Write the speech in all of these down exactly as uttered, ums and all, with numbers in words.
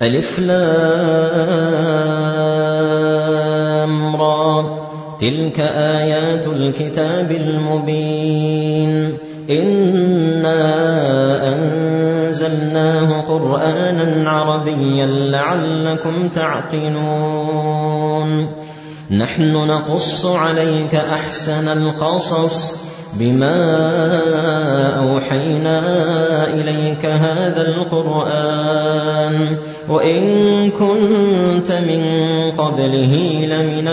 ألف لام را تلك آيات الكتاب المبين إنا أنزلناه قرآنا عربيا لعلكم تعقلون نحن نقص عليك أحسن القصص بما أوحينا إليك هذا القرآن وإن كنت من قبله لمن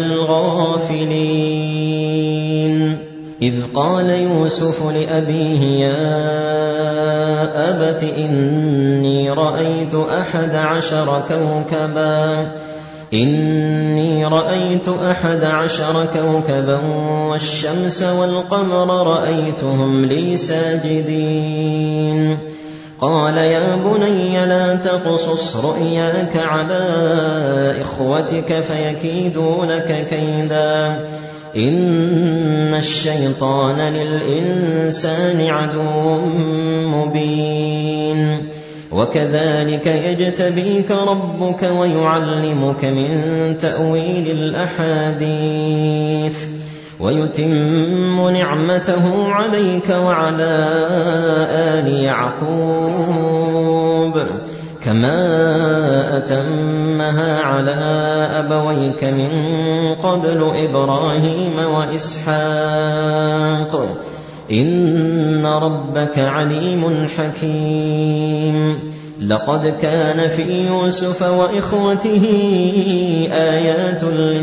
الغافلين إذ قال يوسف لأبيه يا أبت إني رأيت أحد عشر كوكبا إني رأيت أحد عشر كوكبا والشمس والقمر رأيتهم لي ساجدين قال يا بني لا تقصص رؤياك على إخوتك فيكيدوا لك كيدا إن الشيطان للإنسان عدو مبين وكذلك يجتبيك ربك ويعلمك من تأويل الأحاديث ويتم نعمته عليك وعلى آل يعقوب كما أتمها على أبويك من قبل إبراهيم وإسحاق إن ربك عليم حكيم لقد كان في يوسف وإخوته آيات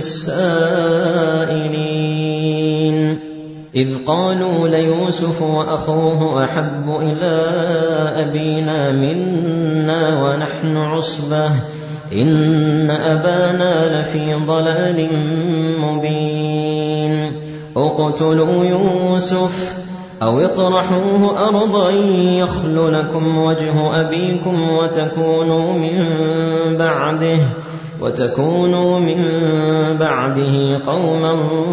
للسائلين إذ قالوا ليوسف وأخوه أحب إلى أبينا منا ونحن عصبة إن أبانا لفي ضلال مبين اقتلوا يوسف أو اطرحوه أرضا يخل لكم وجه أبيكم وتكونوا من بعده وتكونوا من بعده قوما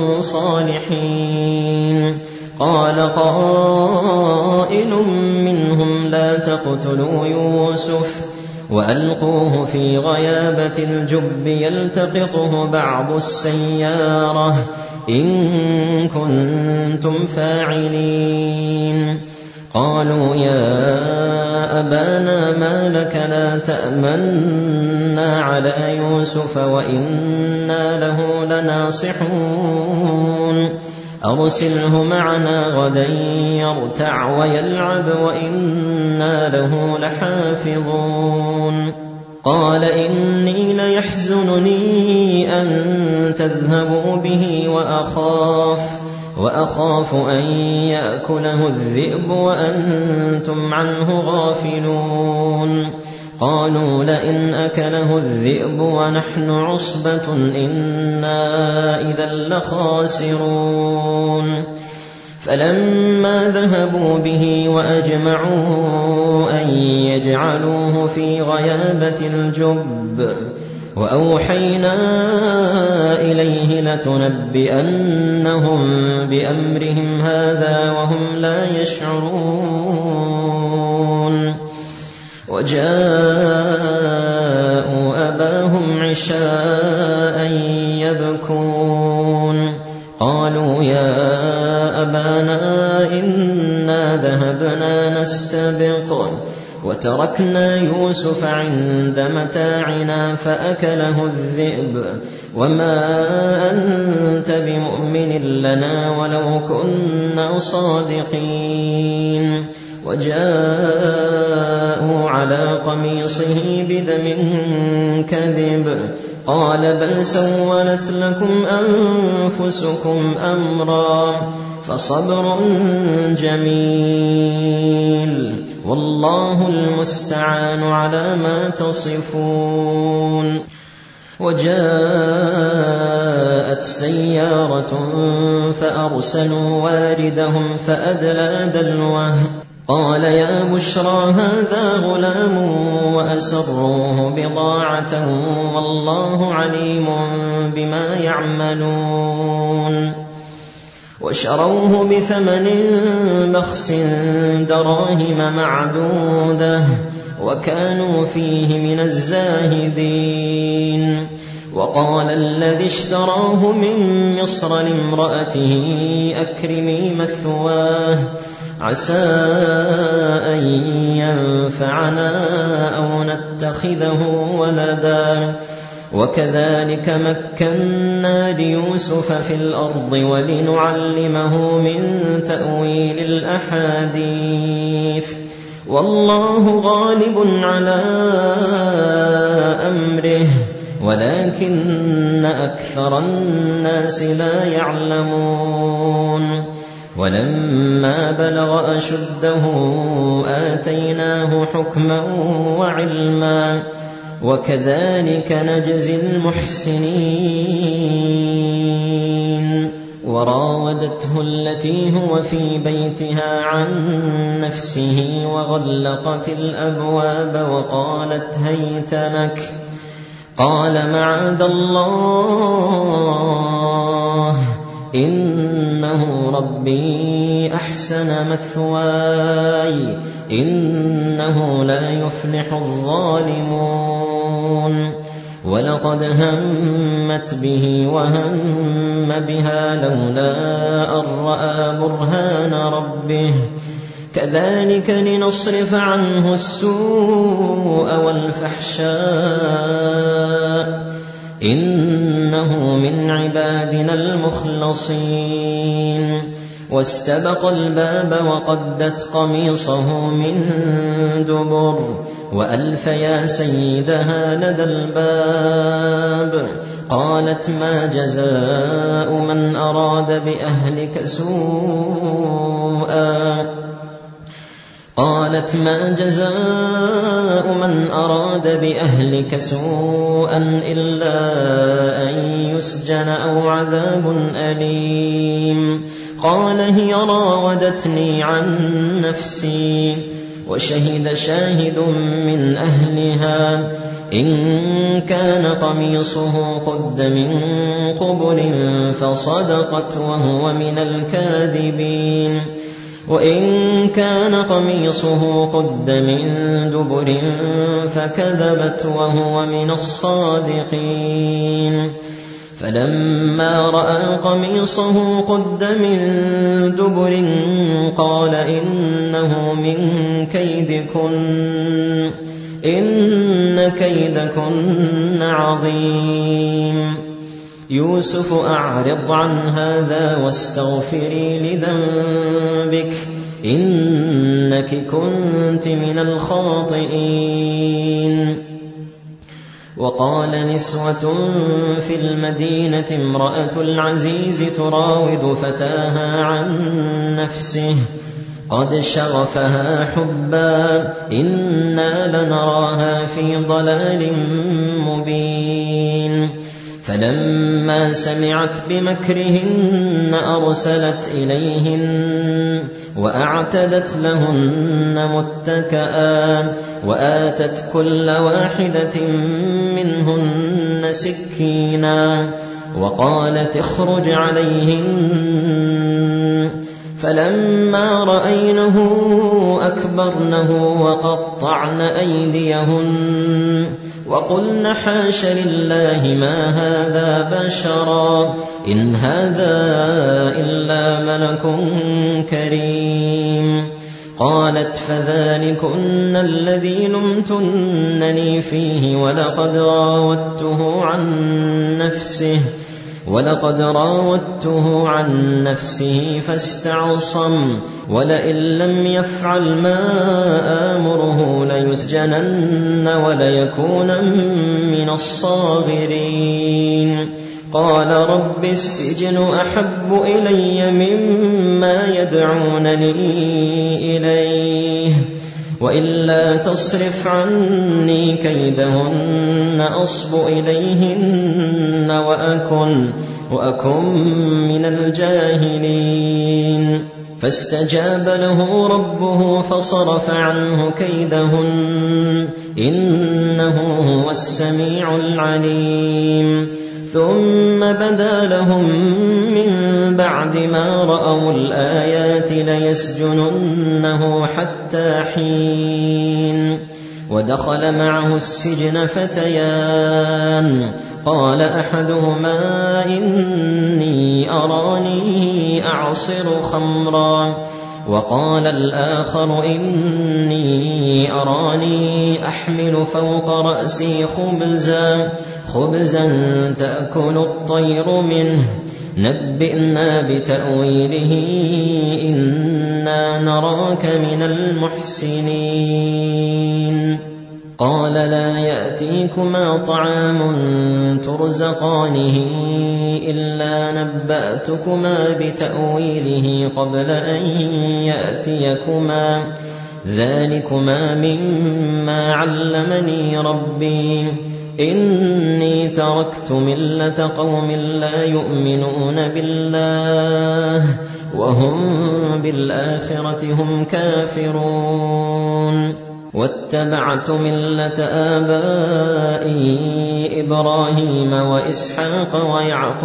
صالحين قال قائل منهم لا تقتلوا يوسف وألقوه في غيابة الجب يلتقطه بعض السيارة إن كنتم فاعلين قالوا يا أبانا ما لك لا تأمنا على يوسف وإنا له لناصحون أرسله معنا غدا يرتع ويلعب وإنا له لحافظون قال إني ليحزنني أن تذهبوا به وأخاف وأخاف أن يأكله الذئب وأنتم عنه غافلون قالوا لئن أكله الذئب ونحن عصبة إنا إذا لخاسرون فلما ذهبوا به وأجمعوا أن يجعلوه في غيابة الجب وأوحينا إليه لتنبئنهم بأمرهم هذا وهم لا يشعرون وجاءوا أباهم عشاء يبكون قالوا يا أبانا إنا ذهبنا نستبق وتركنا يوسف عند متاعنا فأكله الذئب وما أنت بمؤمن لنا ولو كنا صادقين وجاءوا على قميصه بدم كذب قال بل سولت لكم أنفسكم أمرا فصبر جميل والله المستعان على ما تصفون وجاءت سيارة فأرسلوا واردهم فأدلى دلوه قال يا بشرى هذا غلام وأسروه بضاعة والله عليم بما يعملون وشروه بثمن بخس دراهم معدودة وكانوا فيه من الزاهدين. وقال الذي اشتراه من مصر لامرأته أكرمي مثواه عسى أن ينفعنا أو نتخذه ولدا وكذلك مكنا ليوسف في الأرض ولنعلمه من تأويل الأحاديث والله غالب على أمره ولكن أكثر الناس لا يعلمون. ولما بلغ أشده آتيناه حكما وعلما وكذلك نجزي المحسنين. وراودته التي هو في بيتها عن نفسه وغلقت الأبواب وقالت هيت لك قال معاذ الله إنه ربي أحسن مثواي إنه لا يفلح الظالمون. ولقد همت به وهم بها لولا أن رأى برهان ربه كذلك لنصرف عنه السوء والفحشاء إنه من عبادنا المخلصين. واستبق الباب وقدت قميصه من دبر وألف يا سيدها لدى الباب قالت ما جزاء من أراد بأهلك سوءا قالت ما جزاء من أراد بأهلك سوءا إلا أن يسجن أو عذاب أليم قال هي راودتني عن نفسي وشهد شاهد من أهلها إن كان قميصه قد من قبل فصدقت وهو من الكاذبين وإن كان قميصه قد من دبر فكذبت وهو من الصادقين. فلما رأى قميصه قد من دبر قال إنه من كيدكن إن كيدكن عظيم. يوسف أعرض عن هذا واستغفري لذنبك إنك كنت من الخاطئين. وقال نسوة في المدينة امرأة العزيز تراود فتاها عن نفسه قد شغفها حبا إنا لنراها في ضلال مبين. فلما سمعت بمكرهن أرسلت إليهن وأعتدت لهن متكئا وآتت كل واحدة منهن سكينا وقالت اخرج عليهن. فلما رأينه أكبرنه وقطعن أيديهن وقلن حاش لله ما هذا بشرا إن هذا إلا ملك كريم. قالت فذلكن الذي لمتنني فيه ولقد راودته عن نفسه ولقد راودته عن نفسه فاستعصم ولئن لم يفعل ما آمره ليسجنن وليكون من الصاغرين. قال رب السجن أحب إلي مما يدعونني إليه وإلا تصرف عني كيدهن أصب إليهن وأكن, وأكن من الجاهلين. فاستجاب له ربه فصرف عنه كيدهن إنه هو السميع العليم. ثم بدا لهم من بعد ما رأوا الآيات ليسجننه حتى حين. ودخل معه السجن فتيان قال أحدهما إني أراني أعصر خمرا وقال الآخر إني أراني أحمل فوق رأسي خبزا خبزا تأكل الطير منه نبئنا بتأويله إنا نراك من المحسنين. قال لا يأتيكما طعام ترزقانه إلا نبأتكما بتأويله قبل أن يأتيكما ذلكما مما علمني ربي إني تركت ملة قوم لا يؤمنون بالله وهم بالآخرة هم كافرون واتبعت ملة آبائي إبراهيم وإسحاق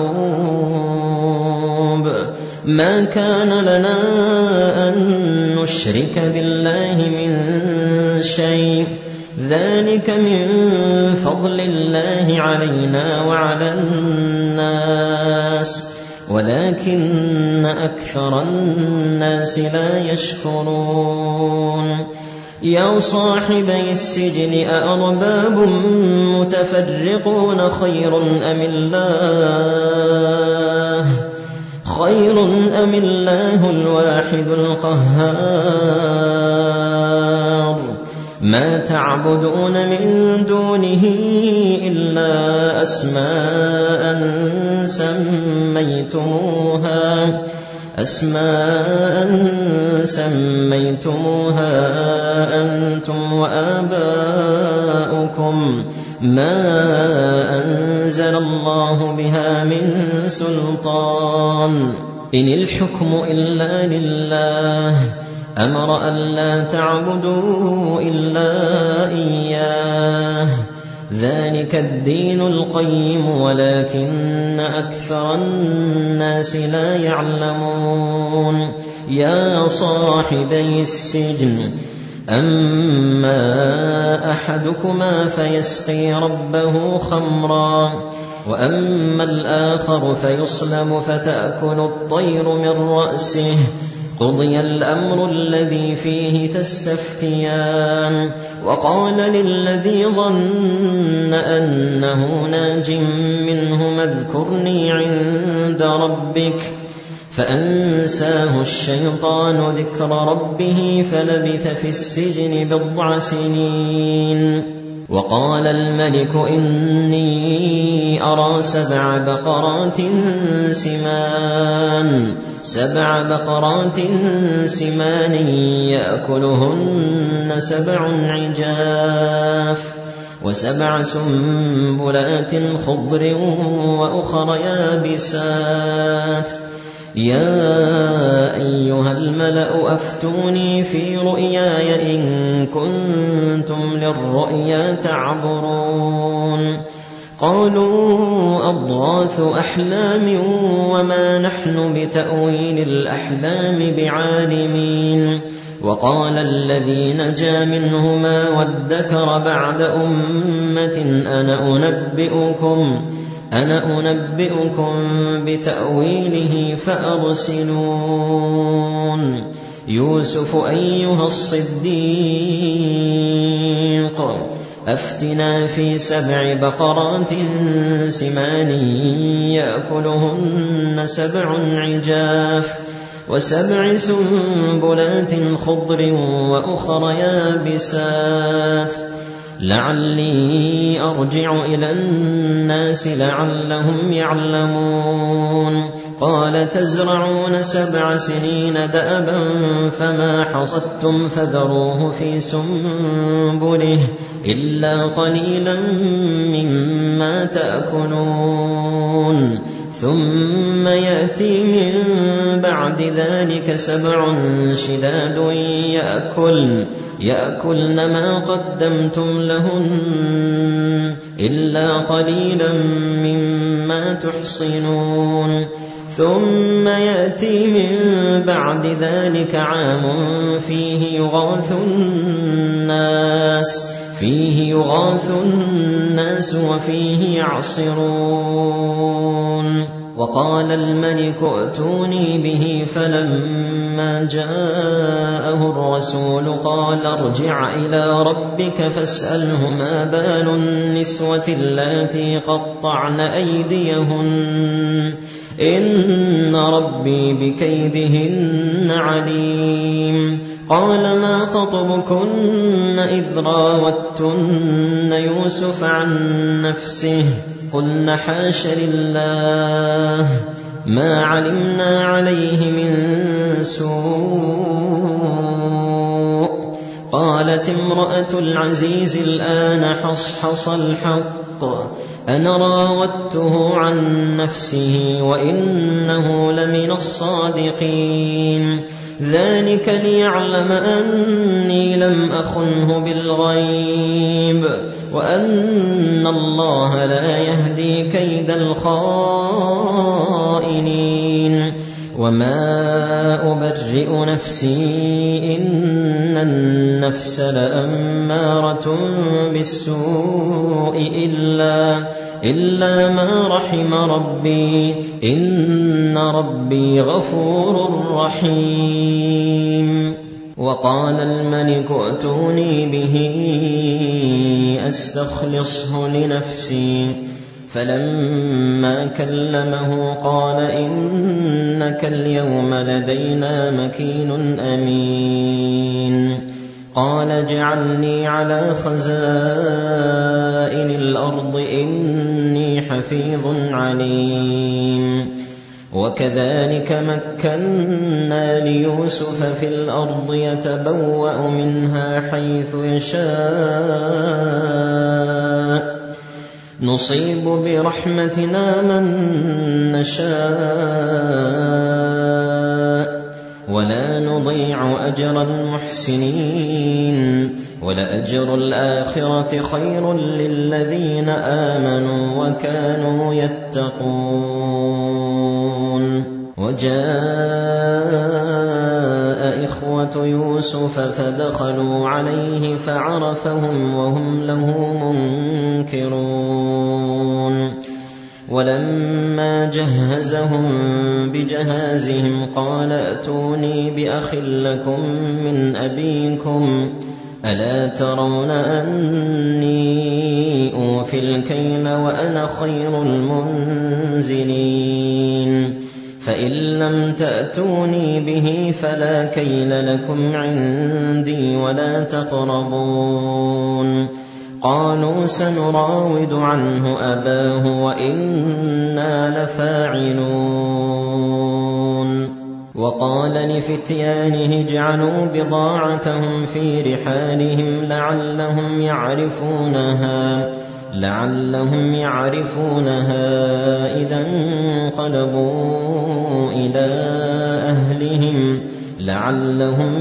ويعقوب ما كان لنا أن نشرك بالله من شيء ذلك من فضل الله علينا وعلى الناس ولكن أكثر الناس لا يشكرون. يا صاحبي السجن أأرباب متفرقون خير أم الله خير أم الله الواحد القهار ما تعبدون من دونه إلا أسماء سميتموها أسماء سميتموها أنتم وآباؤكم ما أنزل الله بها من سلطان إن الحكم إلا لله أمر ألا تعبدوا إلا إياه ذلك الدين القيم ولكن أكثر الناس لا يعلمون. يا صاحبي السجن أما أحدكما فيسقي ربه خمرا وأما الآخر فيصلب فتأكل الطير من رأسه قضي الأمر الذي فيه تستفتيان. وقال للذي ظن أنه ناج منهما اذكرني عند ربك فأنساه الشيطان ذكر ربه فلبث في السجن بضع سنين. وقال الملك إني أرى سبع بقرات سمان سبع بقرات سمان يأكلهن سبع عجاف وسبع سنبلات خضر وأخر يابسات. يا أيها الملأ أفتوني في رؤياي إن كنتم للرؤيا تعبرون. قالوا أضغاث أحلام وما نحن بتأويل الأحلام بعالمين. وقال الذي نجا منهما وادكر بعد أمة أنا أنبئكم أنا أنبئكم بتأويله فأرسلون. يوسف أيها الصديق أفتنا في سبع بقرات سمان يأكلهن سبع عجاف وسبع سنبلات خضر وأخر يابسات لعلي أرجع إلى الناس لعلهم يعلمون. قال تزرعون سبع سنين دأبا فما حصدتم فذروه في سنبله إلا قليلا مما تأكلون ثم يأتي من بعد ذلك سبع شداد يأكلن يأكلن ما قدمتم لهن إلا قليلا مما ما تحصنون ثم يأتي من بعد ذلك عام فيه يغاث الناس فيه يغاث الناس وفيه يعصرون وقال الملك ائتوني به فلما جاءه الرسول قال ارجع إلى ربك فاسأله ما بال النسوة اللاتي قطعن أيديهن إن ربي بكيدهن عليم قال ما خطبكن إذ راوتن يوسف عن نفسه قلن حاش لله ما علمنا عليه من سوء قالت امرأة العزيز الآن حصحص الحق أنا راودته عن نفسه وإنه لمن الصادقين ذلك ليعلم أني لم أخنه بالغيب وأن الله لا يهدي كيد الخائنين وما أبرئ نفسي إن النفس لأمارة بالسوء إلا إلا ما رحم ربي إن ربي غفور رحيم وقال الملك ائتوني به أستخلصه لنفسي فلما كلمه قال إنك اليوم لدينا مكين أمين قال اجعلني على خزائن الأرض إني حفيظ عليم وكذلك مكنا ليوسف في الأرض يتبوأ منها حيث يشاء نصيب برحمتنا من نشاء ولا نضيع أجر المحسنين ولأجر الآخرة خير للذين آمنوا وكانوا يتقون وجاء إخوة يوسف فدخلوا عليه فعرفهم وهم له منكرون ولما جهزهم بجهازهم قال ائتوني بأخ لكم من أبيكم ألا ترون أني أوفي الكيل وأنا خير المنزلين فإن لم تأتوني به فلا كيل لكم عندي ولا تقربون قالوا سنراود عنه أباه وإنا لفاعلون وقال لفتيانه اجعلوا بضاعتهم في رحالهم لعلهم يعرفونها لعلهم يعرفونها إذا انقلبوا إلى أهلهم لعلهم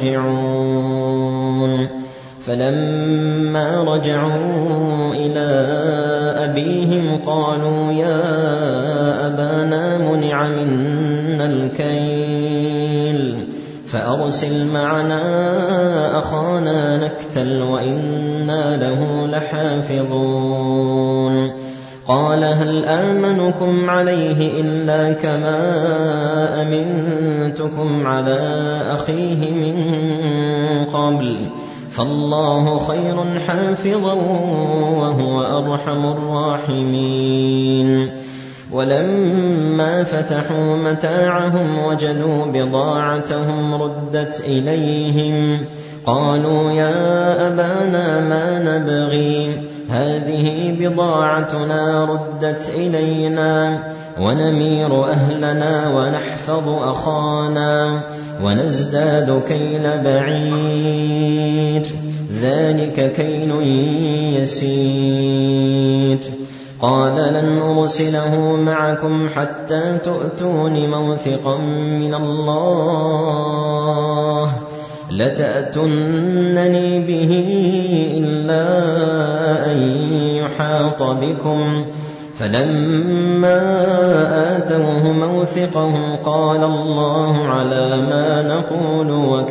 يرجعون فلما رجعوا إلى أبيهم قالوا يا أبانا منع منا الكيل فأرسل معنا أخانا نكتل وإنا له لحافظون قال هل آمنكم عليه إلا كما أمنتكم على أخيه من قبل فالله خير حافظا وهو أرحم الراحمين ولما فتحوا متاعهم وجدوا بضاعتهم ردت إليهم قالوا يا أبانا ما نبغي هذه بضاعتنا ردت إلينا ونمير أهلنا ونحفظ أخانا ونزداد كيل بعير ذلك كيل يسير قال لن أرسله معكم حتى تؤتون موثقا من الله لتأتونني به إلا أن يحاط بكم فلما آتوه موثقهم قال الله على ما نقول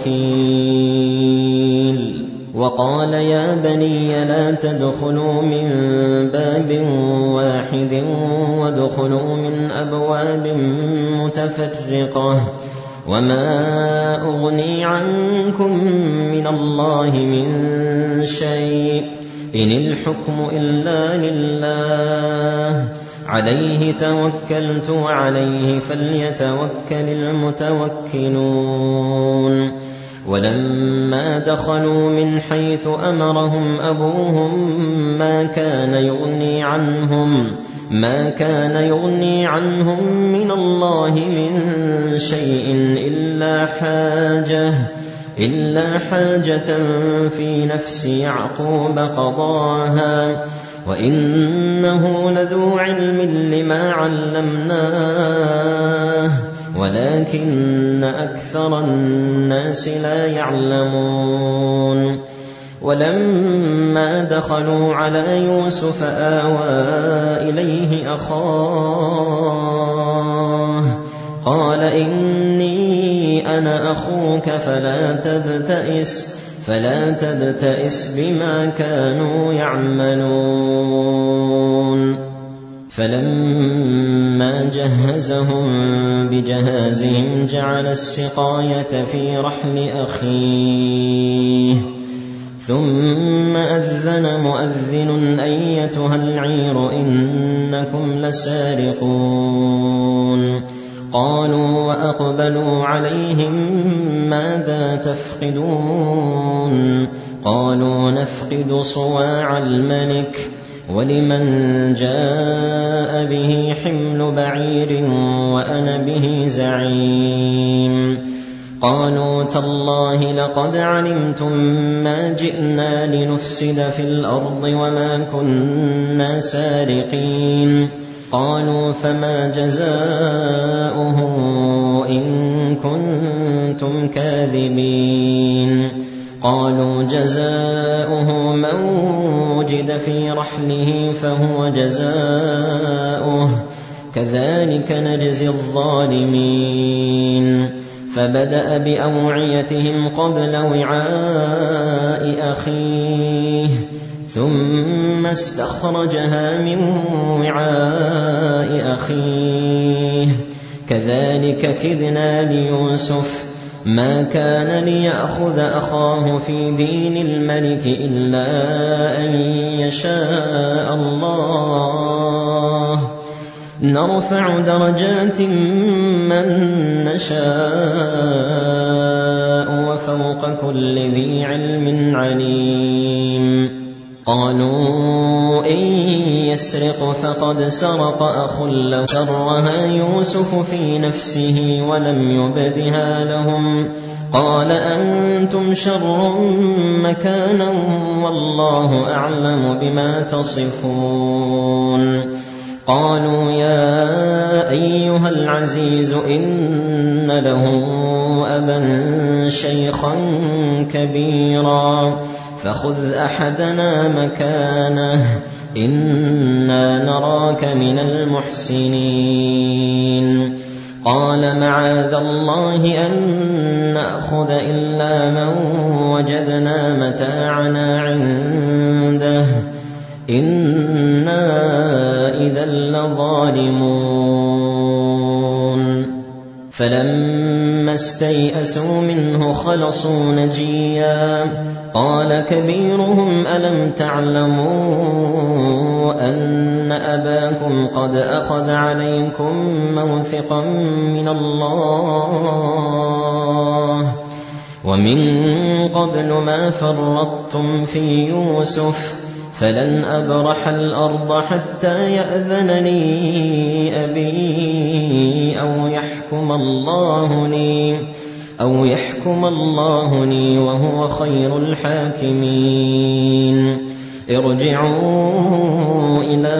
وكيل. وقال يا بني لا تدخلوا من باب واحد وادخلوا من أبواب متفرقة وما أغني عنكم من الله من شيء إن الحكم إلا لله عليه توكلت وعليه فليتوكل المتوكلون. ولما دخلوا من حيث أمرهم أبوهم ما كان يغني عنهم ما كان يغني عنهم من الله من شيء إلا حاجة إلا حاجة في نفس يعقوب قضاها وإنه لذو علم لما علمناه ولكن أكثر الناس لا يعلمون. ولما دخلوا على يوسف آوى إليه أخاه قال إني أنا أخوك فلا تبتئس فلا تبتئس بما كانوا يعملون. فلما جهزهم بجهازهم جعل السقاية في رحل أخيه ثم أذن مؤذن أيتها العير إنكم لسارقون. قالوا وأقبلوا عليهم ماذا تفقدون قالوا نفقد صواع الملك ولمن جاء به حمل بعير وأنا به زعيم. قالوا تالله لقد علمتم ما جئنا لنفسد في الأرض وما كنا سارقين. قالوا فما جزاؤه إن كنتم كاذبين. قالوا جزاؤه من وجد في رحله فهو جزاؤه كذلك نجزي الظالمين. فبدأ بأوعيتهم قبل وعاء أخيه ثم استخرجها من وعاء أخيه كذلك كدنا ليوسف ما كان ليأخذ أخاه في دين الملك إلا أن يشاء الله نرفع درجات من نشاء وفوق كل ذي علم عليم. قالوا إن يسرق فقد سرق أخ له سرها يوسف في نفسه ولم يبدها لهم قال أنتم شر مكانا والله أعلم بما تصفون. قالوا يا أيها العزيز إن له أبا شيخا كبيرا فخذ أحدنا مكانه إنا نراك من المحسنين. قال معاذ الله أن نأخذ إلا من وجدنا متاعنا عنده إنا إذا لظالمون. فلما استيئسوا منه خلصوا نجيا قال كبيرهم ألم تعلموا أن أباكم قد أخذ عليكم موثقا من الله ومن قبل ما فرطتم في يوسف فلن أبرح الأرض حتى يأذن لي أبي أو يحكم الله لي أو يحكم الله لي وهو خير الحاكمين. ارجعوا إلى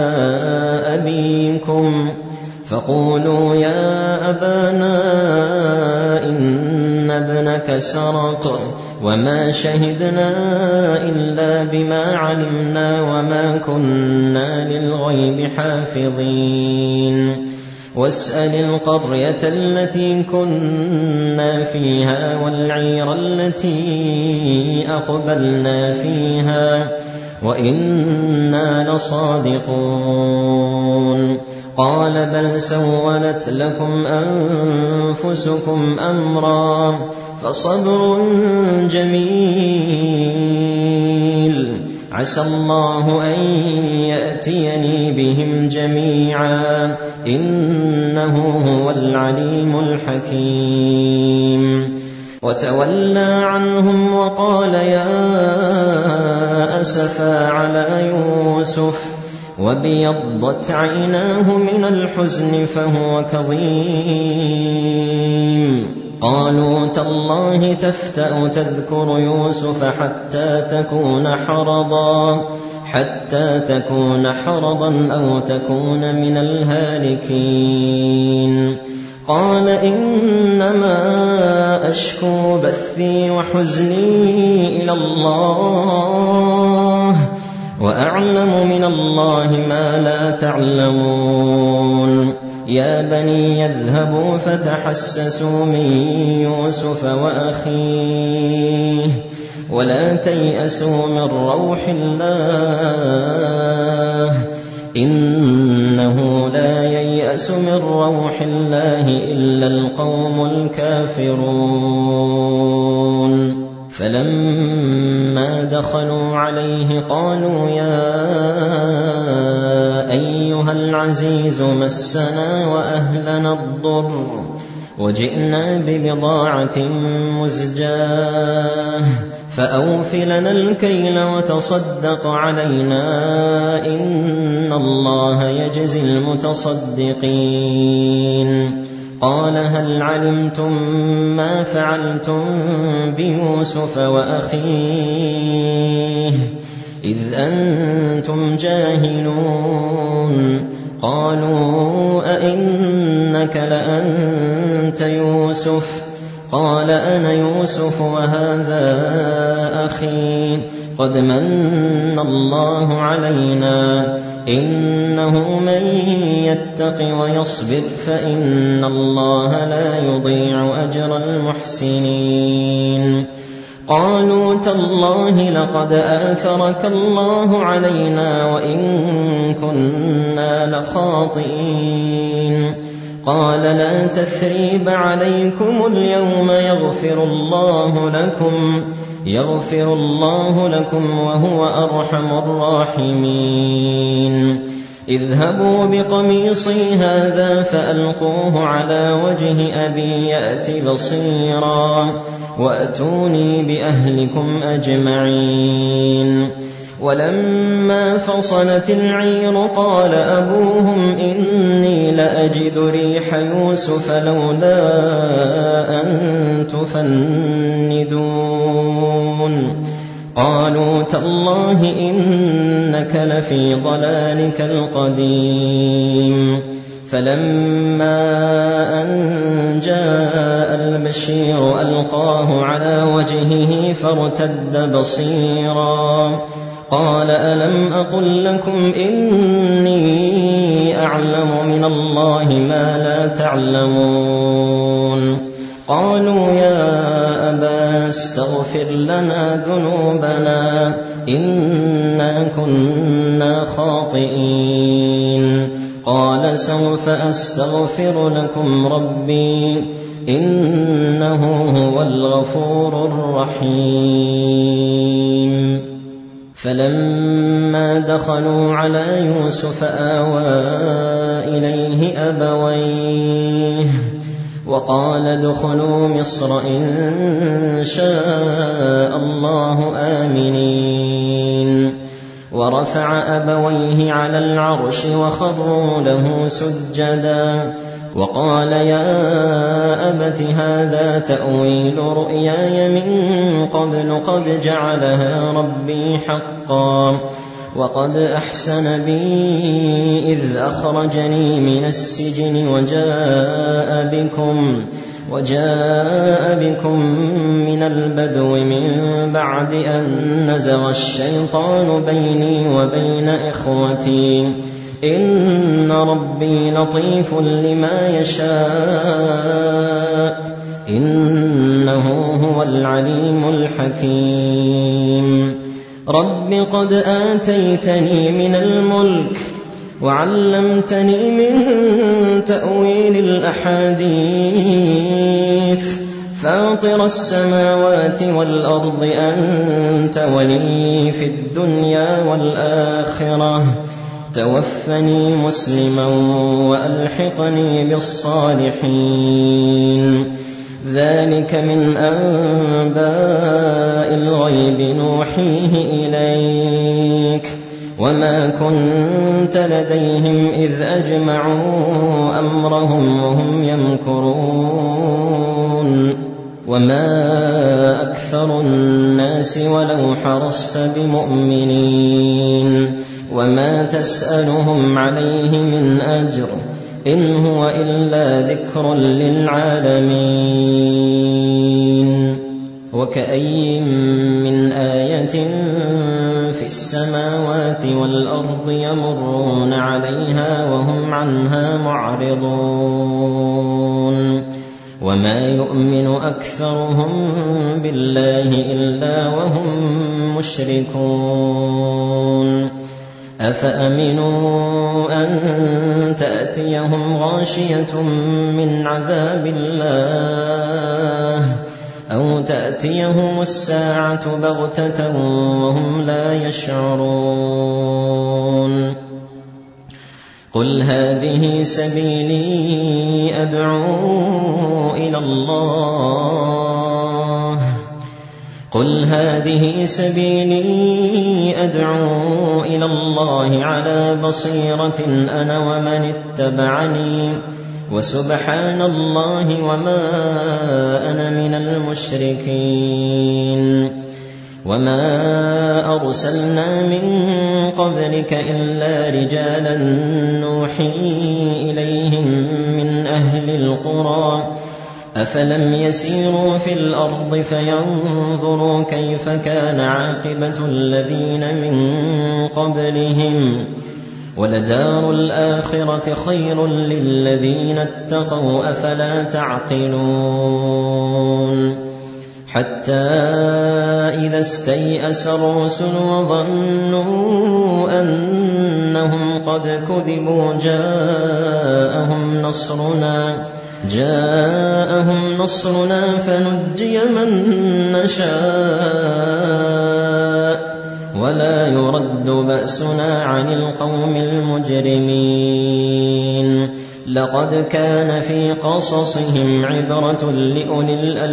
أبيكم فقولوا يا أبانا إن ابن إنك سرق وما شهدنا إلا بما علمنا وما كنا للغيب حافظين واسأل القرية التي كنا فيها والعير التي أقبلنا فيها وإنا لصادقون قال بل سولت لكم أنفسكم أمرا فصبر جميل عسى الله أن يأتيني بهم جميعا إنه هو العليم الحكيم وتولى عنهم وقال يا أسفا على يوسف وابيضت عيناه من الحزن فهو كظيم قالوا تالله تفتأ تذكر يوسف حتى تكون حرضا حتى تكون حرضا أو تكون من الهالكين قال إنما أشكو بثي وحزني إلى الله وأعلم من الله ما لا تعلمون يا بني يذهبوا فتحسسوا من يوسف وأخيه ولا تيأسوا من روح الله إنه لا ييأس من روح الله إلا القوم الكافرون فلما دخلوا عليه قالوا يا أيها العزيز مسنا وأهلنا الضر وجئنا ببضاعة مزجاة فأوف لنا الكيل وتصدق علينا إن الله يجزي المتصدقين قال هل علمتم ما فعلتم بيوسف وأخيه إذ أنتم جاهلون قالوا أئنك لأنت يوسف قال أنا يوسف وهذا أخي قد من الله علينا إنه من يتق ويصبر فإن الله لا يضيع أجر المحسنين قالوا تالله لقد آثرك الله علينا وإن كنا لخاطئين قال لا تثريب عليكم اليوم يغفر الله لكم يغفر الله لكم وهو أرحم الراحمين اذهبوا بقميصي هذا فألقوه على وجه أبي يأت بصيرا وأتوني بأهلكم أجمعين ولما فصلت العير قال أبوهم إني لأجد ريح يوسف لولا أن تفندون قالوا تالله إنك لفي ضلالك القديم فلما أن جاء البشير ألقاه على وجهه فارتد بصيرا قال ألم أقل لكم إني أعلم من الله ما لا تعلمون قالوا يا أبانا استغفر لنا ذنوبنا إنا كنا خاطئين قال سوف أستغفر لكم ربي إنه هو الغفور الرحيم فلما دخلوا على يوسف آوى إليه أبويه وقال ادخلوا مصر إن شاء الله آمنين ورفع أبويه على العرش وخروا له سجدا وقال يا أبت هذا تأويل رؤياي من قبل قد جعلها ربي حقا وقد أحسن بي إذ أخرجني من السجن وجاء بكم وجاء بكم من البدو من بعد أن نزغ الشيطان بيني وبين إخوتي إن ربي لطيف لما يشاء إنه هو العليم الحكيم رب قد آتيتني من الملك وعلمتني من تأويل الأحاديث فاطر السماوات والأرض أنت ولي في الدنيا والآخرة توفني مسلما وألحقني بالصالحين ذلك من أنباء الغيب نوحيه إليك وما كنت لديهم إذ أجمعوا أمرهم وهم يمكرون وما أكثر الناس ولو حرصت بمؤمنين وما تسألهم عليه من أجر إن هو إلا ذكر للعالمين وكأي من آية في السماوات والأرض يمرون عليها وهم عنها معرضون وما يؤمن أكثرهم بالله إلا وهم مشركون أفأمنوا أن تأتيهم غاشية من عذاب الله أو تأتيهم الساعة بغتة وهم لا يشعرون قل هذه سبيلي أدعو إلى الله قل هذه سبيلي أدعو إلى الله على بصيرة أنا ومن اتبعني وسبحان الله وما أنا من المشركين وما أرسلنا من قبلك إلا رجالا نوحي إليهم من أهل القرى أفلم يسيروا في الأرض فينظروا كيف كان عاقبة الذين من قبلهم ولدار الآخرة خير للذين اتقوا أفلا تعقلون حتى إذا استيأس الرسل وظنوا أنهم قد كذبوا جاءهم نصرنا جاءهم نصرنا فنجي من نشاء ولا يرد بأسنا عن القوم المجرمين لقد كان في قصصهم عبرة لأولي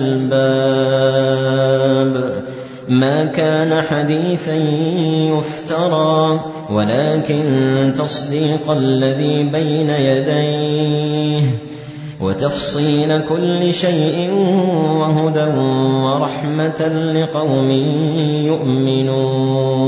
الألباب ما كان حديثا يفترى ولكن تصديق الذي بين يديه وتفصيل كل شيء وهدى ورحمة لقوم يؤمنون